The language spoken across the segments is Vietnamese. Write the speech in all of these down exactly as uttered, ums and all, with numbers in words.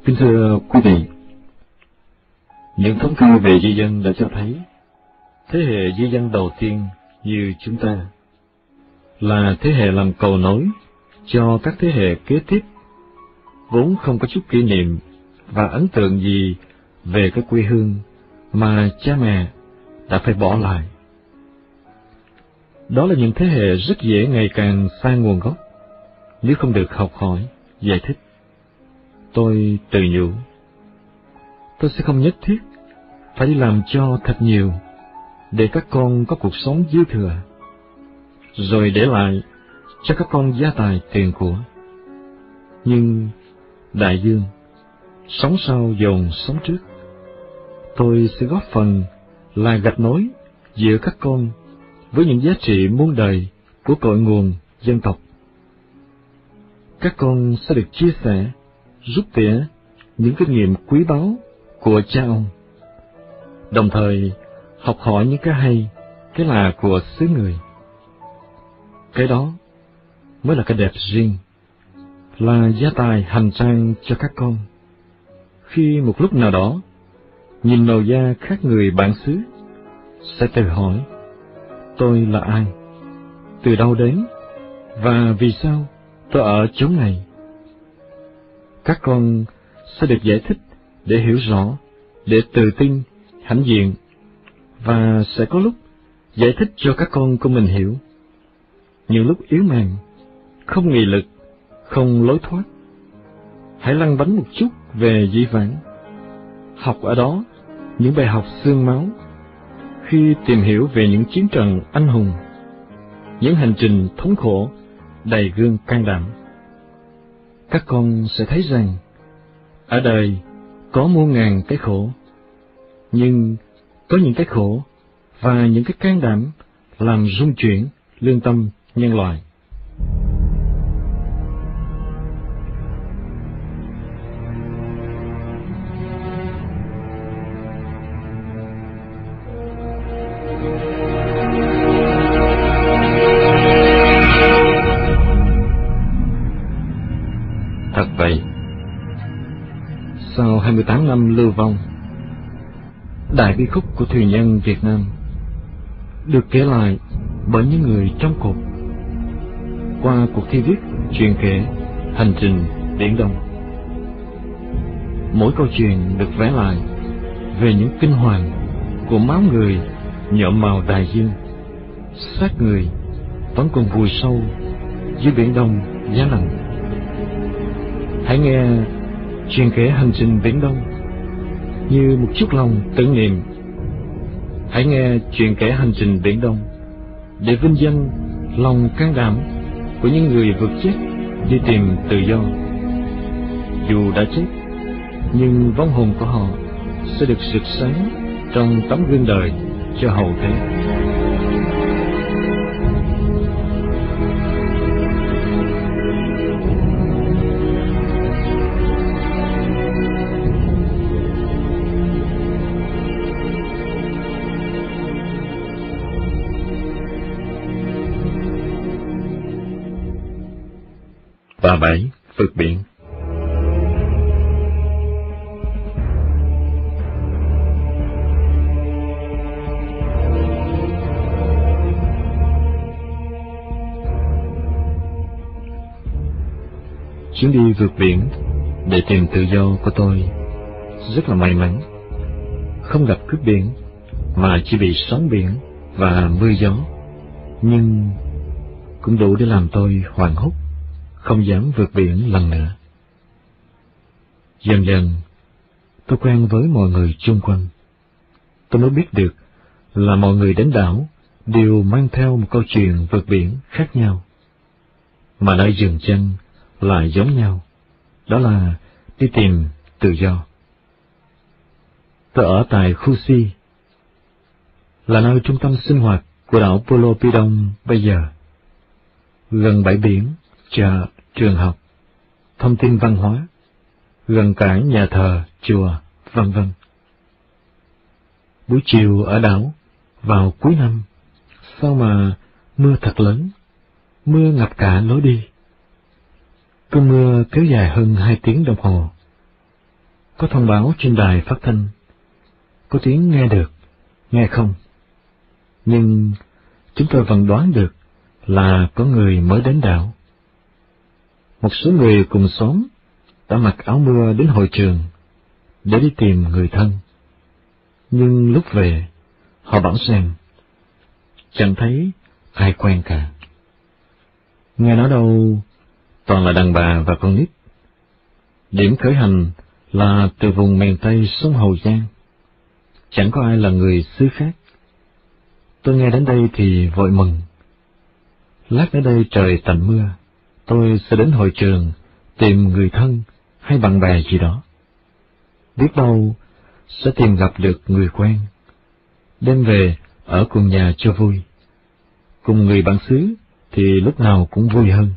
Kính thưa quý vị, những thống kê về di dân đã cho thấy thế hệ di dân đầu tiên như chúng ta là thế hệ làm cầu nối cho các thế hệ kế tiếp, vốn không có chút kỷ niệm và ấn tượng gì về cái quê hương mà cha mẹ đã phải bỏ lại. Đó là những thế hệ rất dễ ngày càng xa nguồn gốc nếu không được học hỏi, giải thích. Tôi tự nhủ, tôi sẽ không nhất thiết phải đi làm cho thật nhiều để các con có cuộc sống dư thừa, rồi để lại cho các con gia tài tiền của. Nhưng đại dương, sống sau dồn sống trước, tôi sẽ góp phần là gạch nối giữa các con với những giá trị muôn đời của cội nguồn dân tộc. Các con sẽ được chia sẻ, rút tỉa những kinh nghiệm quý báu của cha ông, đồng thời học hỏi những cái hay, cái lạ của xứ người. Cái đó mới là cái đẹp riêng, là gia tài hành trang cho các con. Khi một lúc nào đó, nhìn màu da khác người bản xứ, sẽ tự hỏi, tôi là ai, từ đâu đến, và vì sao tôi ở chốn này. Các con sẽ được giải thích để hiểu rõ, để tự tin, hãnh diện, và sẽ có lúc giải thích cho các con của mình hiểu. Những lúc yếu mềm, không nghị lực, không lối thoát, hãy lăn bánh một chút về dĩ vãng, học ở đó những bài học xương máu, khi tìm hiểu về những chiến trận anh hùng, những hành trình thống khổ đầy gương can đảm. Các con sẽ thấy rằng ở đời có muôn ngàn cái khổ, nhưng có những cái khổ và những cái can đảm làm rung chuyển lương tâm nhân loại. Thật vậy, sau hai mươi tám năm lưu vong, đại bi khúc của thuyền nhân Việt Nam được kể lại bởi những người trong cuộc qua cuộc thi viết truyền kể hành trình Biển Đông. Mỗi câu chuyện được vẽ lại về những kinh hoàng của máu người nhuộm màu đại dương, xác người vẫn còn vùi sâu dưới Biển Đông giá lạnh. Hãy nghe truyền kể hành trình Biển Đông như một chút lòng tưởng niệm. Hãy nghe truyền kể hành trình Biển Đông để vinh danh lòng can đảm của những người vượt chết đi tìm tự do. Dù đã chết, nhưng vong hồn của họ sẽ được rực sáng trong tấm gương đời cho hậu thế. Và bảy, vượt biển. Chuyến đi vượt biển để tìm tự do của tôi rất là may mắn, không gặp cướp biển mà chỉ bị sóng biển và mưa gió, nhưng cũng đủ để làm tôi hoảng hốt, không dám vượt biển lần nữa. Dần dần, tôi quen với mọi người chung quanh. Tôi mới biết được là mọi người đến đảo đều mang theo một câu chuyện vượt biển khác nhau, mà nơi dừng chân lại giống nhau, đó là đi tìm tự do. Tôi ở tại khu C, là nơi trung tâm sinh hoạt của đảo Pulo Pidong bây giờ, gần bãi biển, chợ, trường học, thông tin văn hóa, gần cả nhà thờ, chùa, vân vân. Buổi chiều ở đảo, vào cuối năm, sao mà mưa thật lớn, mưa ngập cả lối đi. Cơn mưa kéo dài hơn hai tiếng đồng hồ. có thông báo trên đài phát thanh, có tiếng nghe được, nghe không. Nhưng chúng tôi vẫn đoán được là có người mới đến đảo. Một số người cùng xóm đã mặc áo mưa đến hội trường để đi tìm người thân. Nhưng lúc về, họ bảo rằng chẳng thấy ai quen cả. Nghe nói đâu toàn là đàn bà và con nít. Điểm khởi hành là từ vùng miền Tây sông Hậu Giang. Chẳng có ai là người xứ khác. Tôi nghe đến đây thì vội mừng. Lát nữa đây trời tạnh mưa, tôi sẽ đến hội trường tìm người thân hay bạn bè gì đó. Biết đâu sẽ tìm gặp được người quen, đem về ở cùng nhà cho vui. Cùng người bản xứ thì lúc nào cũng vui hơn.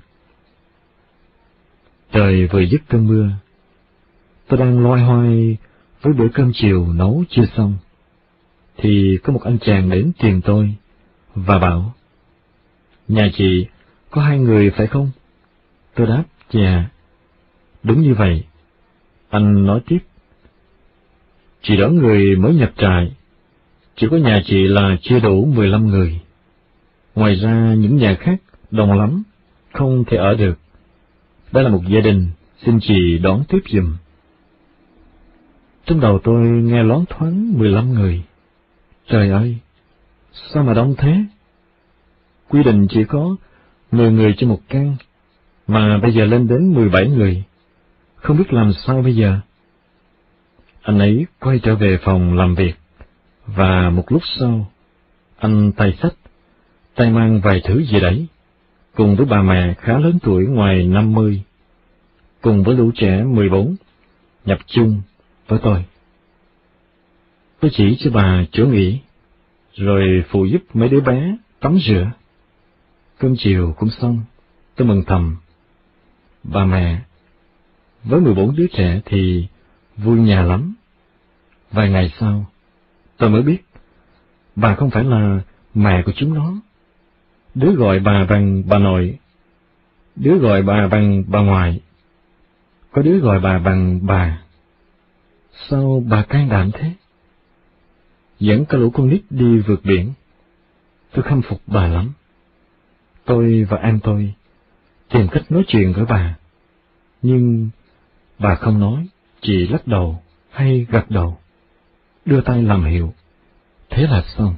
Trời vừa dứt cơn mưa, tôi đang loay hoay với bữa cơm chiều nấu chưa xong, thì có một anh chàng đến tìm tôi và bảo: "Nhà chị có hai người phải không?" Tôi đáp: "Dạ." "Đúng như vậy." Anh nói tiếp: "Chị đón người mới nhập trại, chỉ có nhà chị là chưa đủ mười lăm người. Ngoài ra những nhà khác đông lắm, không thể ở được. Đây là một gia đình, xin chị đón tiếp giùm." Trong đầu tôi nghe loáng thoáng mười lăm người. Trời ơi, sao mà đông thế? Quy định chỉ có mười người trên một căn, mà bây giờ lên đến mười bảy người. Không biết làm sao bây giờ. Anh ấy quay trở về phòng làm việc, và một lúc sau, anh tay xách, tay mang vài thứ gì đấy, cùng với bà mẹ khá lớn tuổi ngoài năm mươi, cùng với lũ trẻ mười bốn, nhập chung với tôi. Tôi chỉ cho bà chỗ nghỉ, rồi phụ giúp mấy đứa bé tắm rửa. Cơm chiều cũng xong, tôi mừng thầm. Bà mẹ với mười bốn đứa trẻ thì vui nhà lắm. Vài ngày sau, tôi mới biết bà không phải là mẹ của chúng nó. Đứa gọi bà bằng bà nội, đứa gọi bà bằng bà ngoại, có đứa gọi bà bằng bà. Sao bà can đảm thế? Dẫn cả lũ con nít đi vượt biển. Tôi khâm phục bà lắm. Tôi và em tôi tìm cách nói chuyện với bà, nhưng bà không nói, chỉ lắc đầu hay gật đầu, đưa tay làm hiệu. Thế là xong.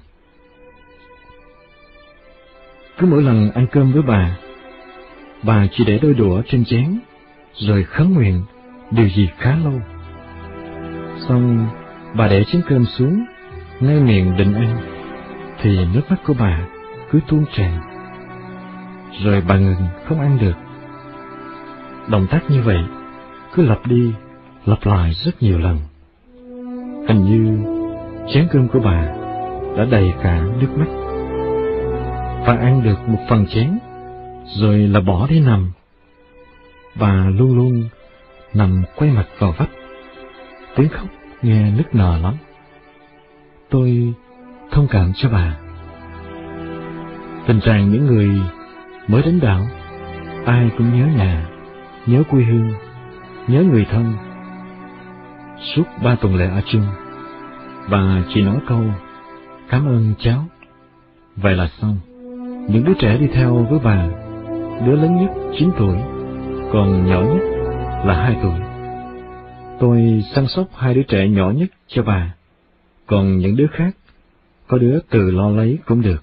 Cứ mỗi lần ăn cơm với bà, bà chỉ để đôi đũa trên chén, rồi khấn nguyện điều gì khá lâu. Xong, bà để chén cơm xuống, ngay miệng định ăn, thì nước mắt của bà cứ tuôn tràn. Rồi bà ngừng không ăn được. Động tác như vậy cứ lặp đi, lặp lại rất nhiều lần. Hình như chén cơm của bà đã đầy cả nước mắt. Bà ăn được một phần chén, rồi là bỏ đi nằm. Bà luôn luôn nằm quay mặt vào vách, tiếng khóc nghe nức nở lắm. Tôi thông cảm cho bà. Tình trạng những người mới đến đảo, ai cũng nhớ nhà, nhớ quê hương, nhớ người thân. Suốt ba tuần lễ ở chung, bà chỉ nói câu cảm ơn cháu. Vậy là xong. Những đứa trẻ đi theo với bà, đứa lớn nhất chín tuổi, còn nhỏ nhất là hai tuổi. Tôi săn sóc hai đứa trẻ nhỏ nhất cho bà, còn những đứa khác, có đứa tự lo lấy cũng được.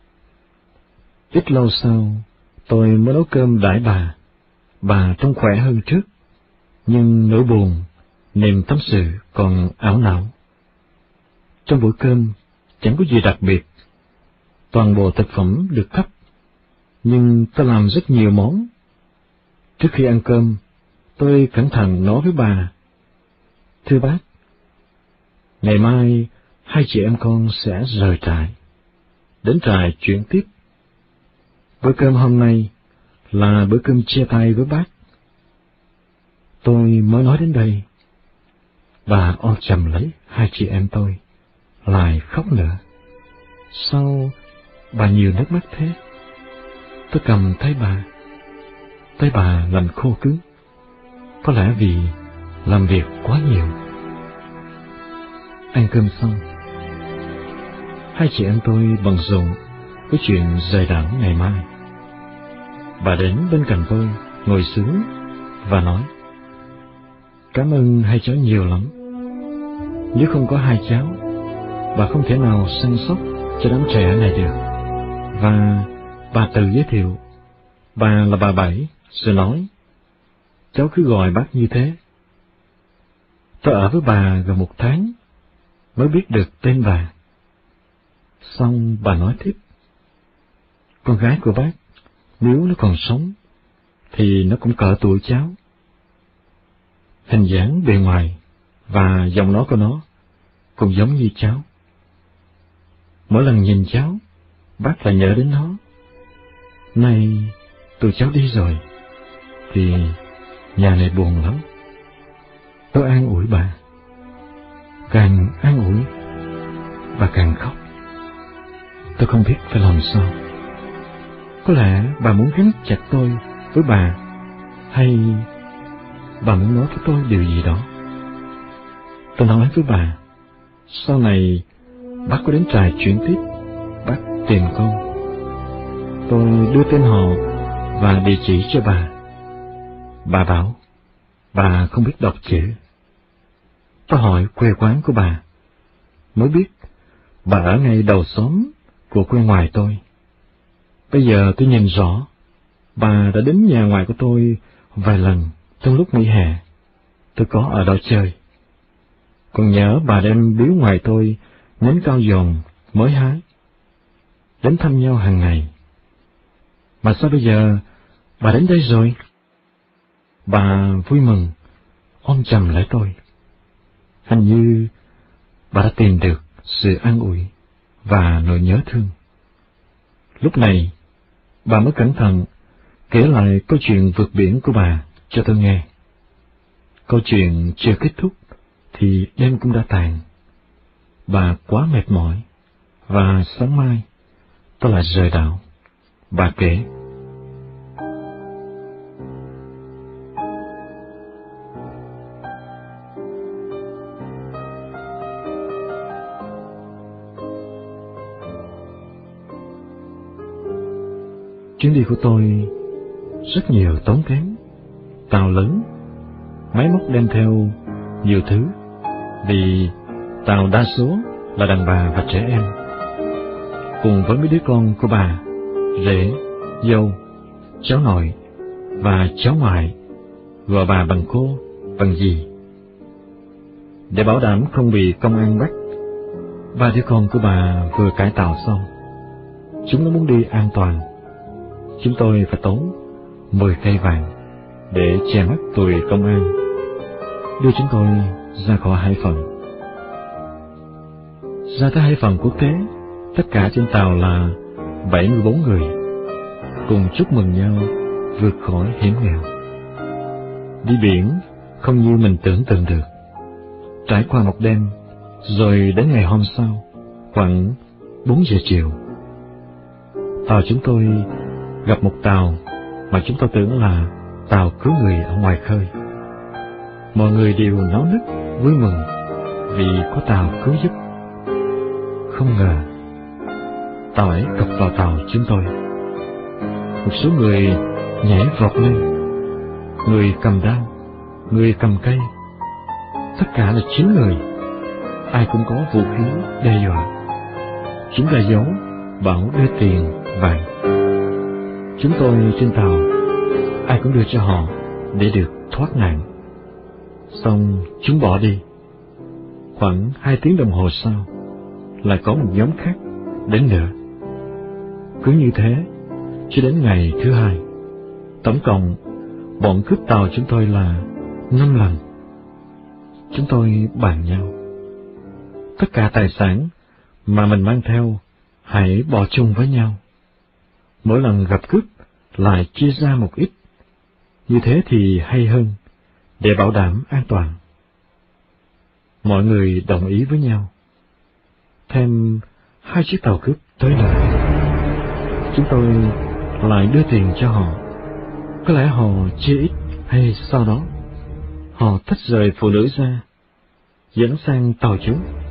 Ít lâu sau, tôi mới nấu cơm đãi bà. Bà trông khỏe hơn trước, nhưng nỗi buồn, niềm tâm sự còn ảo não. Trong bữa cơm chẳng có gì đặc biệt, toàn bộ thực phẩm được cấp, nhưng tôi làm rất nhiều món. Trước khi ăn cơm, tôi cẩn thận nói với bà: "Thưa bác, ngày mai hai chị em con sẽ rời trại, đến trại chuyển tiếp. Bữa cơm hôm nay là bữa cơm chia tay với bác." Tôi mới nói đến đây, bà ôm chầm lấy hai chị em tôi, lại khóc nữa. Sao bà nhiều nước mắt thế? Tôi cầm tay bà, tay bà lạnh khô cứng, có lẽ vì làm việc quá nhiều. ăn cơm xong, hai chị em tôi bận rộn với chuyện rời đảo ngày mai. Bà đến bên cạnh tôi, ngồi xuống và nói: Cảm ơn hai cháu nhiều lắm. Nếu không có hai cháu, bà không thể nào săn sóc cho đám trẻ này được. Và bà tự giới thiệu, bà là bà Bảy, rồi nói: Cháu cứ gọi bác như thế. Tôi ở với bà gần một tháng mới biết được tên bà. Xong bà nói tiếp: Con gái của bác, nếu nó còn sống, thì nó cũng cỡ tuổi cháu. Hình dáng bề ngoài và giọng nói của nó cũng giống như cháu. Mỗi lần nhìn cháu, bác lại nhớ đến nó. Nay tụi cháu đi rồi, thì nhà này buồn lắm. Tôi an ủi bà. Càng an ủi, bà càng khóc. Tôi không biết phải làm sao. Có lẽ bà muốn gắn chặt tôi với bà, hay bà muốn nói với tôi điều gì đó. Tôi nói với bà: Sau này bác có đến trại chuyển tiếp, bác tìm con. Tôi đưa tên họ và địa chỉ cho bà. Bà bảo bà không biết đọc chữ. Tôi hỏi quê quán của bà, mới biết bà ở ngay đầu xóm của quê ngoài tôi. Bây giờ tôi nhìn rõ, bà đã đến nhà ngoài của tôi vài lần trong lúc nghỉ hè. Tôi có ở đó chơi. Còn nhớ bà đem biếu ngoài tôi nhánh cao giòn mới hái, đến thăm nhau hàng ngày. Mà sao bây giờ bà đến đây rồi? Bà vui mừng ôm chầm lấy tôi. Hình như bà đã tìm được sự an ủi và nỗi nhớ thương. Lúc này, bà mới cẩn thận kể lại câu chuyện vượt biển của bà cho tôi nghe. Câu chuyện chưa kết thúc thì đêm cũng đã tàn. Bà quá mệt mỏi, và sáng mai tôi lại rời đảo. Bà kể: Chuyến đi của tôi rất nhiều tốn kém, tàu lớn, máy móc đem theo nhiều thứ, vì tàu đa số là đàn bà và trẻ em, cùng với mấy đứa con của bà, rể, dâu, cháu nội và cháu ngoại, gọi bà bằng cô, bằng dì. Để bảo đảm không bị công an bắt, ba đứa con của bà vừa cải tạo xong, chúng nó muốn đi an toàn. Chúng tôi phải tốn mười cây vàng để che mắt tụi công an, đưa chúng tôi ra khỏi Hải Phòng. Ra tới Hải Phòng quốc tế, tất cả trên tàu là bảy mươi bốn người, cùng chúc mừng nhau vượt khỏi hiểm nghèo. Đi biển không như mình tưởng tượng được. Trải qua một đêm, rồi đến ngày hôm sau, khoảng bốn giờ chiều, tàu chúng tôi gặp một tàu mà chúng tôi tưởng là tàu cứu người ở ngoài khơi. Mọi người đều náo nức vui mừng vì có tàu cứu giúp. Không ngờ tàu ấy cập vào tàu chúng tôi. Một số người nhảy vọt lên, người cầm đao, người cầm cây, tất cả là chín người. Ai cũng có vũ khí đe dọa. Chúng ra dấu bảo đưa tiền vàng. Chúng tôi trên tàu, ai cũng đưa cho họ để được thoát nạn. Xong chúng bỏ đi. Khoảng hai tiếng đồng hồ sau, lại có một nhóm khác đến nữa. Cứ như thế, cho đến ngày thứ hai, tổng cộng bọn cướp tàu chúng tôi là năm lần. Chúng tôi bàn nhau, tất cả tài sản mà mình mang theo hãy bỏ chung với nhau. Mỗi lần gặp cướp lại chia ra một ít, như thế thì hay hơn, để bảo đảm an toàn. Mọi người đồng ý với nhau. Thêm hai chiếc tàu cướp tới nữa, chúng tôi lại đưa tiền cho họ. Có lẽ họ chia ít hay sau đó, họ tách rời phụ nữ ra, dẫn sang tàu chúng,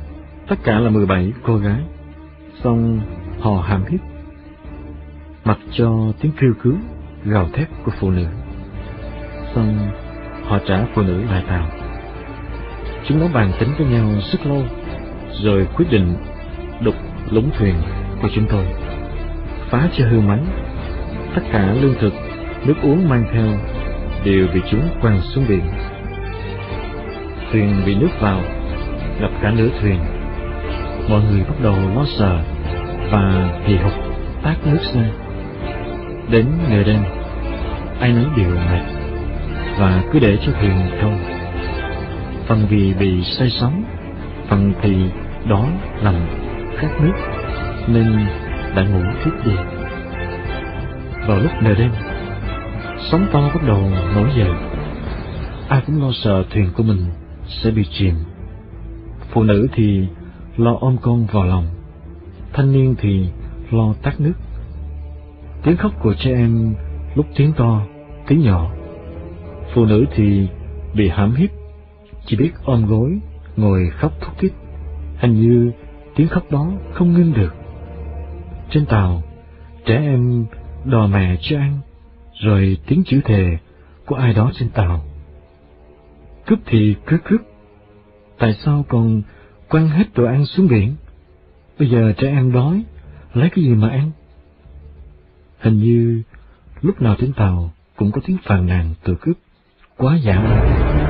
Tất cả là mười bảy cô gái, xong họ hàm hiếp, mặc cho tiếng kêu cứu, gào thét của phụ nữ, xong họ trả phụ nữ lại tàu. Chúng nó bàn tính với nhau rất lâu, rồi quyết định đục lũng thuyền của chúng tôi, phá cho hư máy. Tất cả lương thực, nước uống mang theo đều bị chúng quăng xuống biển. Thuyền bị nước vào, ngập cả nửa thuyền. Mọi người bắt đầu lo sợ và hì hục tát nước ra. Đến nửa đêm, ai nấy đều mệt và cứ để cho thuyền trôi. Phần vì bị say sóng, phần thì đói lạnh khát nước nên đã ngủ thiếp đi. Vào lúc nửa đêm, sóng to bắt đầu nổi dậy. Ai cũng lo sợ thuyền của mình sẽ bị chìm. Phụ nữ thì lo ôm con vào lòng, thanh niên thì lo tát nước. Tiếng khóc của trẻ em lúc tiếng to, tiếng nhỏ. Phụ nữ thì bị hãm hiếp, chỉ biết ôm gối, ngồi khóc thút thít. Hình như tiếng khóc đó không ngưng được. Trên tàu, trẻ em đòi mẹ cho ăn, rồi tiếng chửi thề của ai đó trên tàu. Cướp thì cứ cướp, tại sao còn quăng hết đồ ăn xuống biển? Bây giờ trẻ em đói, lấy cái gì mà ăn? Hình như lúc nào trên tàu cũng có tiếng phàn nàn từ cướp, quá dã man.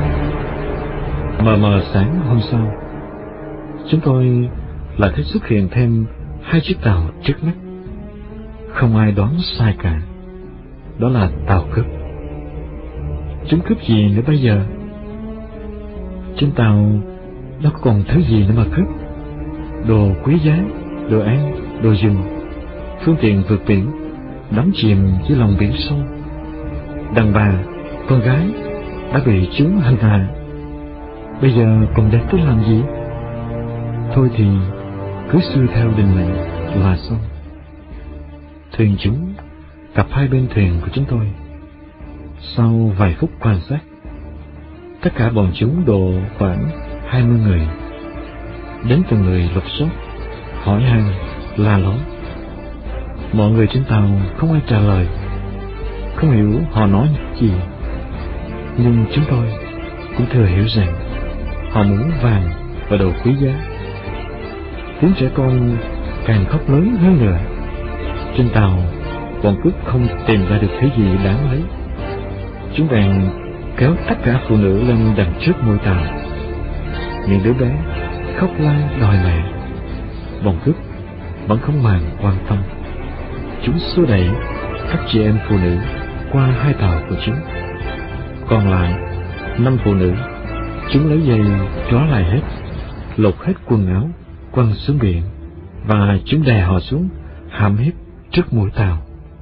Mờ mờ sáng hôm sau, chúng tôi lại thấy xuất hiện thêm hai chiếc tàu trước mắt. Không ai đoán sai cả, đó là tàu cướp. Chúng cướp gì nữa bây giờ? Trên tàu đâu còn thứ gì nữa mà cướp. Đồ quý giá, đồ ăn, đồ dùng, phương tiện vượt biển đắm chìm dưới lòng biển sâu. Đàn bà, con gái đã bị chúng hành hạ. Bây giờ còn để tôi làm gì? Thôi thì cứ xuôi theo định mệnh là xong. Thuyền chúng cặp hai bên thuyền của chúng tôi. Sau vài phút quan sát, tất cả bọn chúng độ khoảng hai mươi người. Đến từng người lục soát, hỏi han, la lối. Mọi người trên tàu không ai trả lời, không hiểu họ nói gì. Nhưng chúng tôi cũng thừa hiểu rằng họ muốn vàng và đồ quý giá. Tiếng trẻ con càng khóc lớn hơn nữa. Trên tàu, bọn cướp không tìm ra được thứ gì đáng lấy. Chúng bèn kéo tất cả phụ nữ lên đằng trước mũi tàu. Những đứa bé khóc la đòi mẹ. Bọn cướp vẫn không màng quan tâm. Chúng xô đẩy các chị em phụ nữ qua hai tàu của chúng. Còn lại năm phụ nữ, chúng lấy dây trói lại hết, lột hết quần áo, quăng xuống biển, và chúng đè họ xuống, hãm hiếp trước mũi tàu.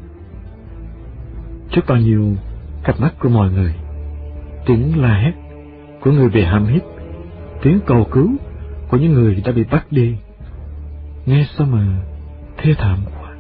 Trước bao nhiêu cặp mắt của mọi người, tiếng la hét của người bị hãm hiếp, tiếng cầu cứu của những người đã bị bắt đi, nghe sao mà thê thảm quá.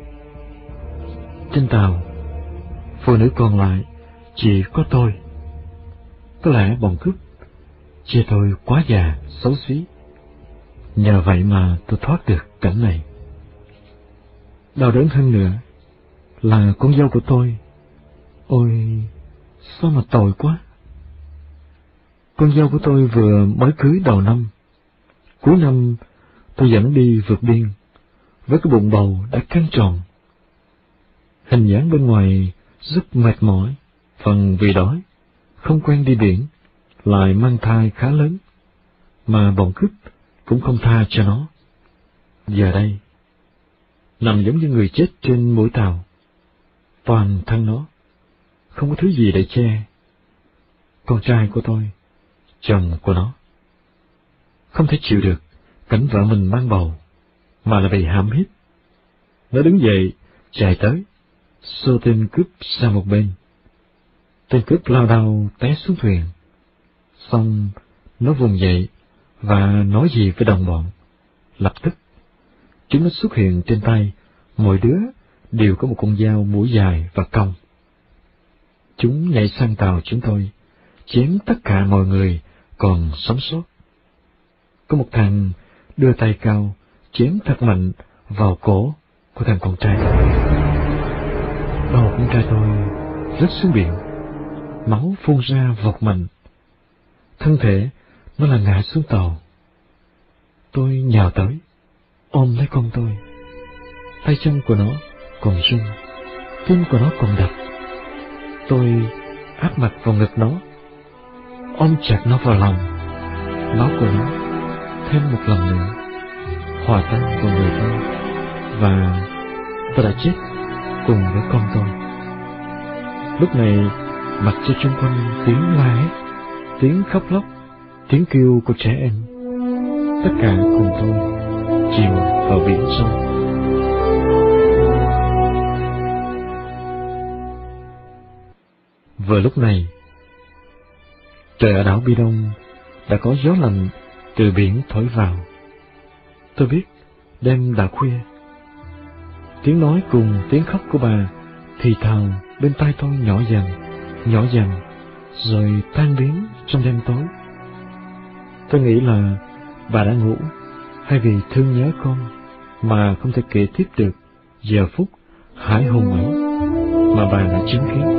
Trên tàu, phụ nữ còn lại chỉ có tôi. Có lẽ bọn cướp chê tôi quá già, xấu xí. Nhờ vậy mà tôi thoát được cảnh này. Đau đớn hơn nữa là con dâu của tôi. Ôi, sao mà tội quá. Con dâu của tôi vừa mới cưới đầu năm. Cuối năm tôi dẫn đi vượt biên với cái bụng bầu đã căng tròn. Hình dáng bên ngoài rất mệt mỏi, phần vì đói, không quen đi biển, lại mang thai khá lớn, mà bọn cướp cũng không tha cho nó. Giờ đây, nằm giống như người chết trên mũi tàu, toàn thân nó, không có thứ gì để che. Con trai của tôi, chồng của nó, không thể chịu được cảnh vợ mình mang bầu, mà là bị hãm hiếp. Nó đứng dậy, chạy tới, xô tên cướp sang một bên. Tên cướp lao đao té xuống thuyền. Xong, nó vùng dậy và nói gì với đồng bọn. Lập tức, chúng nó xuất hiện trên tay, mỗi đứa đều có một con dao mũi dài và cong. Chúng nhảy sang tàu chúng tôi, chém tất cả mọi người còn sống sót. Có một thằng đưa tay cao, chém thật mạnh vào cổ của thằng con trai. Đầu con trai tôi rớt xuống biển, máu phun ra vọt mạnh, thân thể nó là ngã xuống tàu. Tôi nhào tới, ôm lấy con tôi, tay chân của nó còn run, tim của nó còn đập. Tôi áp mặt vào ngực nó, ôm chặt nó vào lòng. Máu của nó thêm một lần nữa hòa tan vào người tôi, và tôi đã chết cùng với con tôi. Lúc này mặt cho chung quanh tiếng la hét, tiếng khóc lóc, tiếng kêu của trẻ em. Tất cả cùng tôi chìm vào biển sâu. Vừa lúc này, trời ở đảo Bi Đông đã có gió lạnh từ biển thổi vào. Tôi biết đêm đã khuya. Tiếng nói cùng tiếng khóc của bà thì thào bên tai tôi nhỏ dần, nhỏ dần, rồi tan biến trong đêm tối. Tôi nghĩ là bà đã ngủ, hay vì thương nhớ con mà không thể kể tiếp được giờ phút hải hùng ấy mà bà đã chứng kiến.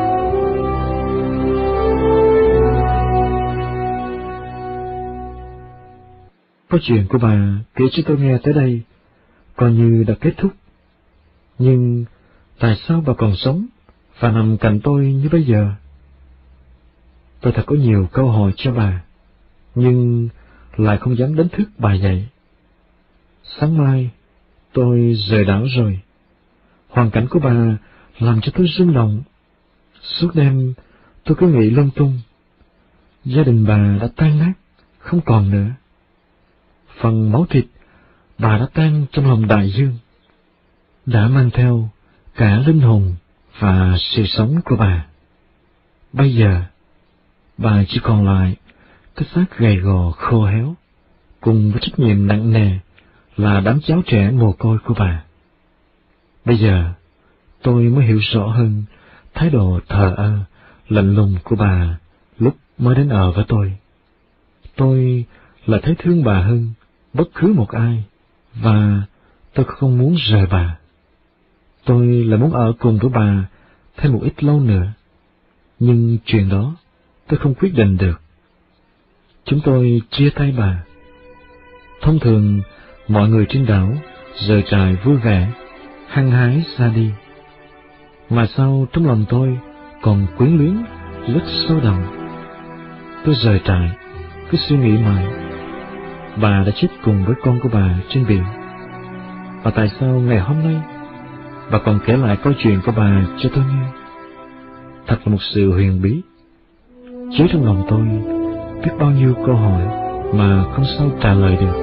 Câu chuyện của bà kể cho tôi nghe tới đây coi như đã kết thúc. Nhưng tại sao bà còn sống và nằm cạnh tôi như bây giờ? Tôi thật có nhiều câu hỏi cho bà, nhưng lại không dám đánh thức bà dậy. Sáng mai tôi rời đảo rồi. Hoàn cảnh của bà làm cho tôi rung động. Suốt đêm tôi cứ nghĩ lung tung. Gia đình bà đã tan nát, không còn nữa. Phần máu thịt bà đã tan trong lòng đại dương, đã mang theo cả linh hồn và sự sống của bà. Bây giờ bà chỉ còn lại cái xác gầy gò khô héo, cùng với trách nhiệm nặng nề là đám cháu trẻ mồ côi của bà. Bây giờ tôi mới hiểu rõ hơn thái độ thờ ơ, lạnh lùng của bà lúc mới đến ở với tôi. Tôi là thấy thương bà hơn bất cứ một ai, và tôi không muốn rời bà. Tôi là muốn ở cùng với bà thêm một ít lâu nữa, nhưng chuyện đó tôi không quyết định được. Chúng tôi chia tay bà. Thông thường mọi người trên đảo rời trại vui vẻ, hăng hái ra đi, mà sao trong lòng tôi còn quyến luyến rất sâu đậm. Tôi rời trại cứ suy nghĩ mãi, bà đã chết cùng với con của bà trên biển, và tại sao ngày hôm nay bà còn kể lại câu chuyện của bà cho tôi nghe? Thật là một sự huyền bí. Chứa trong lòng tôi biết bao nhiêu câu hỏi mà không sao trả lời được.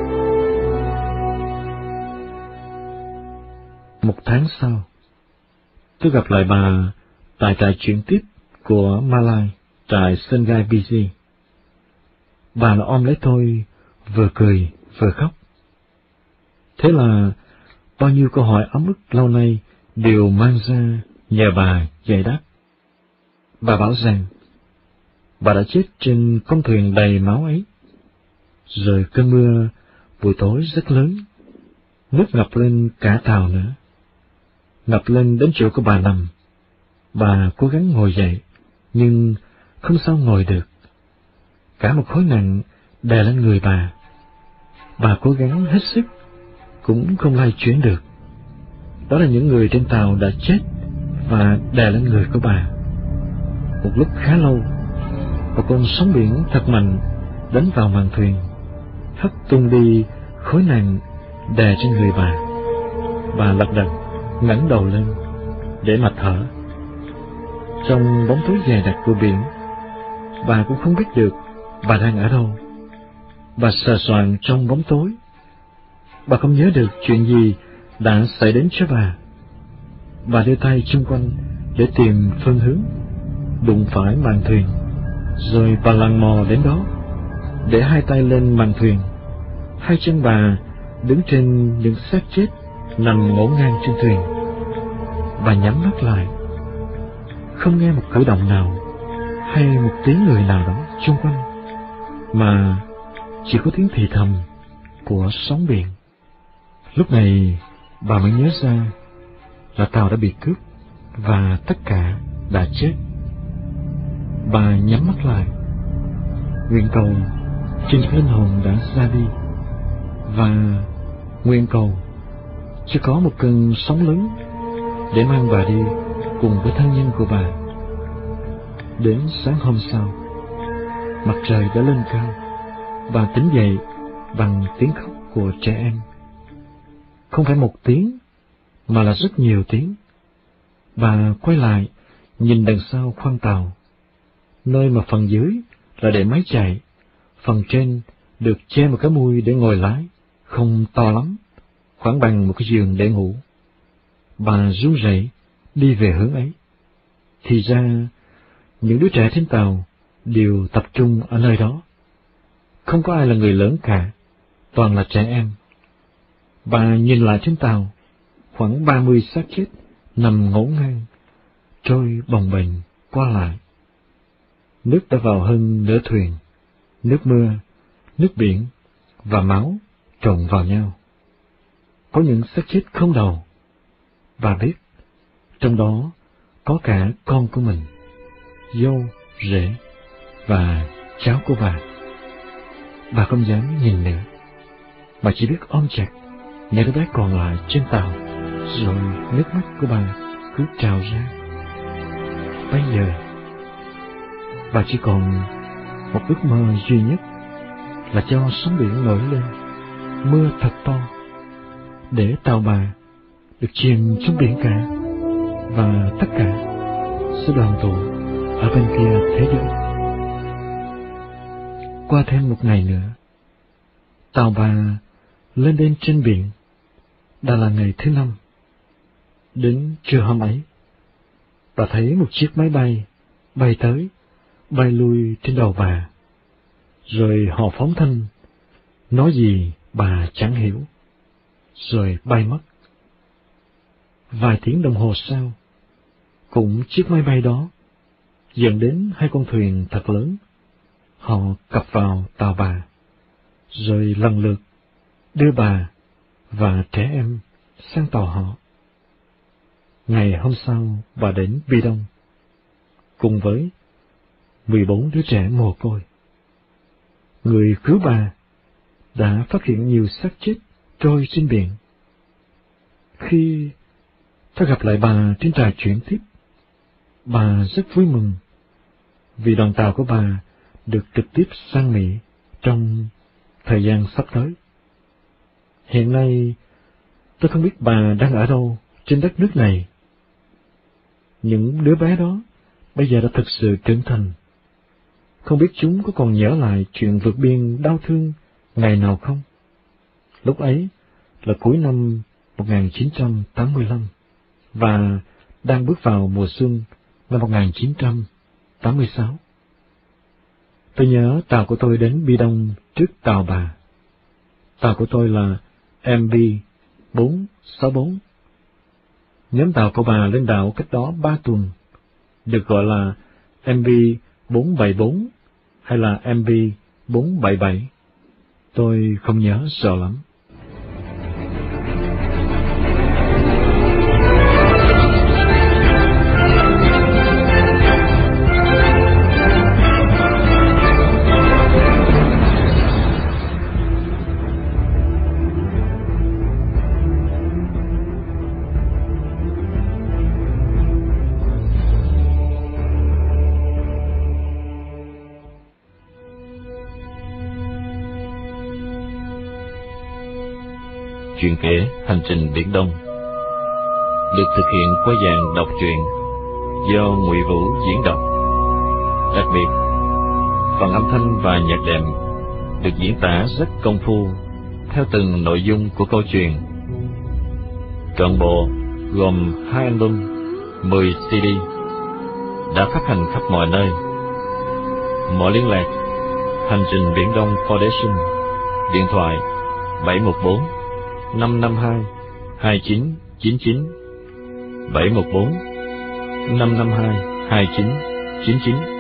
Một tháng sau, tôi gặp lại bà tại trại chuyển tiếp của Malai, trại Sungai Biji. Bà đã ôm lấy tôi, vừa cười vừa khóc. Thế là bao nhiêu câu hỏi ấm ức lâu nay đều mang ra nhờ bà giải đáp. Bà bảo rằng bà đã chết trên con thuyền đầy máu ấy. Rồi cơn mưa buổi tối rất lớn, nước ngập lên cả tàu nữa, ngập lên đến chỗ của bà nằm. Bà cố gắng ngồi dậy, nhưng không sao ngồi được. Cả một khối nặng đè lên người bà. Bà cố gắng hết sức, cũng không lay chuyển được. Đó là những người trên tàu đã chết và đè lên người của bà. Một lúc khá lâu, một con sóng biển thật mạnh đánh vào màn thuyền, hất tung đi khối nặng đè trên người bà. Bà lật đật ngẩng đầu lên để mà thở. Trong bóng tối dày đặc của biển, bà cũng không biết được bà đang ở đâu. Bà sờ soạng trong bóng tối. Bà không nhớ được chuyện gì đã xảy đến cho bà. Bà đưa tay chung quanh để tìm phương hướng, đụng phải màn thuyền, rồi bà lằn mò đến đó, để hai tay lên màn thuyền. Hai chân bà đứng trên những xác chết nằm ngổn ngang trên thuyền. Bà nhắm mắt lại, không nghe một cử động nào hay một tiếng người nào đó xung quanh, mà chỉ có tiếng thì thầm của sóng biển. Lúc này bà mới nhớ ra là tàu đã bị cướp và tất cả đã chết. Bà nhắm mắt lại, nguyện cầu trên linh hồn đã ra đi, và nguyện cầu sẽ có một cơn sóng lớn để mang bà đi cùng với thân nhân của bà. Đến sáng hôm sau, mặt trời đã lên cao, bà tỉnh dậy bằng tiếng khóc của trẻ em. Không phải một tiếng, mà là rất nhiều tiếng. Bà quay lại, nhìn đằng sau khoang tàu, nơi mà phần dưới là để máy chạy, phần trên được che một cái mui để ngồi lái, không to lắm, khoảng bằng một cái giường để ngủ. Bà run rẩy đi về hướng ấy. Thì ra, những đứa trẻ trên tàu đều tập trung ở nơi đó. Không có ai là người lớn cả, toàn là trẻ em. Bà nhìn lại trên tàu, khoảng ba mươi xác chết nằm ngổn ngang, trôi bồng bềnh qua lại. Nước đã vào hơn nửa thuyền, nước mưa, nước biển và máu trộn vào nhau. Có những xác chết không đầu. Bà biết, trong đó có cả con của mình, dâu, rể và cháu của bà. Bà không dám nhìn nữa, bà chỉ biết ôm chặt những đứa bé còn lại trên tàu, rồi nước mắt của bà cứ trào ra. Bây giờ, bà chỉ còn một ước mơ duy nhất là cho sóng biển nổi lên, mưa thật to, để tàu bà được chìm xuống biển cả, và tất cả sẽ đoàn tụ ở bên kia thế giới. Qua thêm một ngày nữa, tàu bà lên đến trên biển. Đã là ngày thứ năm. Đến trưa hôm ấy, bà thấy một chiếc máy bay bay tới, bay lui trên đầu bà. Rồi họ phóng thanh, nói gì bà chẳng hiểu, rồi bay mất. Vài tiếng đồng hồ sau, cũng chiếc máy bay đó dẫn đến hai con thuyền thật lớn. Họ cập vào tàu bà, rồi lần lượt đưa bà và trẻ em sang tàu họ. Ngày hôm sau, bà đến Bi Đông, cùng với mười bốn đứa trẻ mồ côi. Người cứu bà đã phát hiện nhiều xác chết trôi trên biển. Khi ta gặp lại bà trên đài chuyển tiếp, bà rất vui mừng, vì đoàn tàu của bà được trực tiếp sang Mỹ trong thời gian sắp tới. Hiện nay, tôi không biết bà đang ở đâu trên đất nước này. Những đứa bé đó bây giờ đã thực sự trưởng thành. Không biết chúng có còn nhớ lại chuyện vượt biên đau thương ngày nào không? Lúc ấy là cuối năm một nghìn chín trăm tám mươi lăm, và đang bước vào mùa xuân năm một nghìn chín trăm tám mươi sáu. Tôi nhớ tàu của tôi đến Bi Đông trước tàu bà. Tàu của tôi là M B bốn sáu bốn. Nhóm tàu của bà lên đảo cách đó ba tuần, được gọi là M B bốn bảy bốn hay là M B bốn bảy bảy. Tôi không nhớ rõ lắm. Chuyện kể Hành trình Biển Đông được thực hiện qua dàn đọc truyện do Ngụy Vũ diễn đọc. Đặc biệt, phần âm thanh và nhạc đệm được diễn tả rất công phu theo từng nội dung của câu chuyện. Trọn bộ gồm hai album, mười C D, đã phát hành khắp mọi nơi. Mọi liên lạc: Hành trình Biển Đông Foundation, điện thoại bảy một bốn năm năm hai hai chín chín chín, bảy một bốn năm năm hai hai chín chín chín.